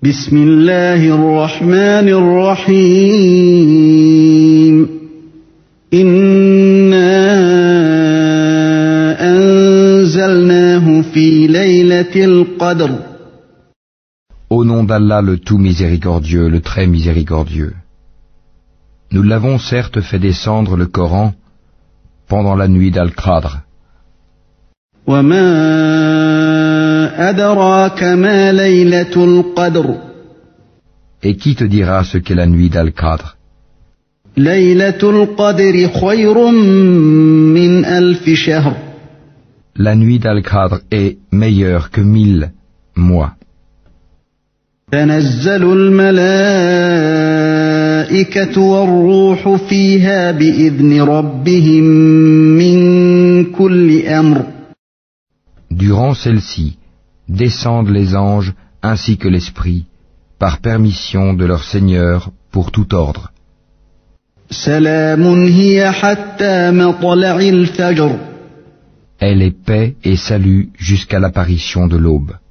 بسم الله الرحمن الرحيم إنا أنزلناه في ليلة القدر Au nom d'Allah le tout miséricordieux, le très miséricordieux. Nous l'avons certes fait descendre le Coran pendant la nuit d'Al-Qadr. وما أدراك ما ليلة القدر Et qui te dira ce qu'est la nuit d'Al-Qadr? ليلة القدر خير من ألف شهر La nuit d'Al-Qadr est meilleure que 1000 mois. تنزل الملائكة والروح فيها بإذن ربهم من كل أمر Durant celle-ci, descendent les anges ainsi que l'Esprit, par permission de leur Seigneur pour tout ordre. سلام هي حتى مطلع الفجر Elle est paix et salut jusqu'à l'apparition de l'aube.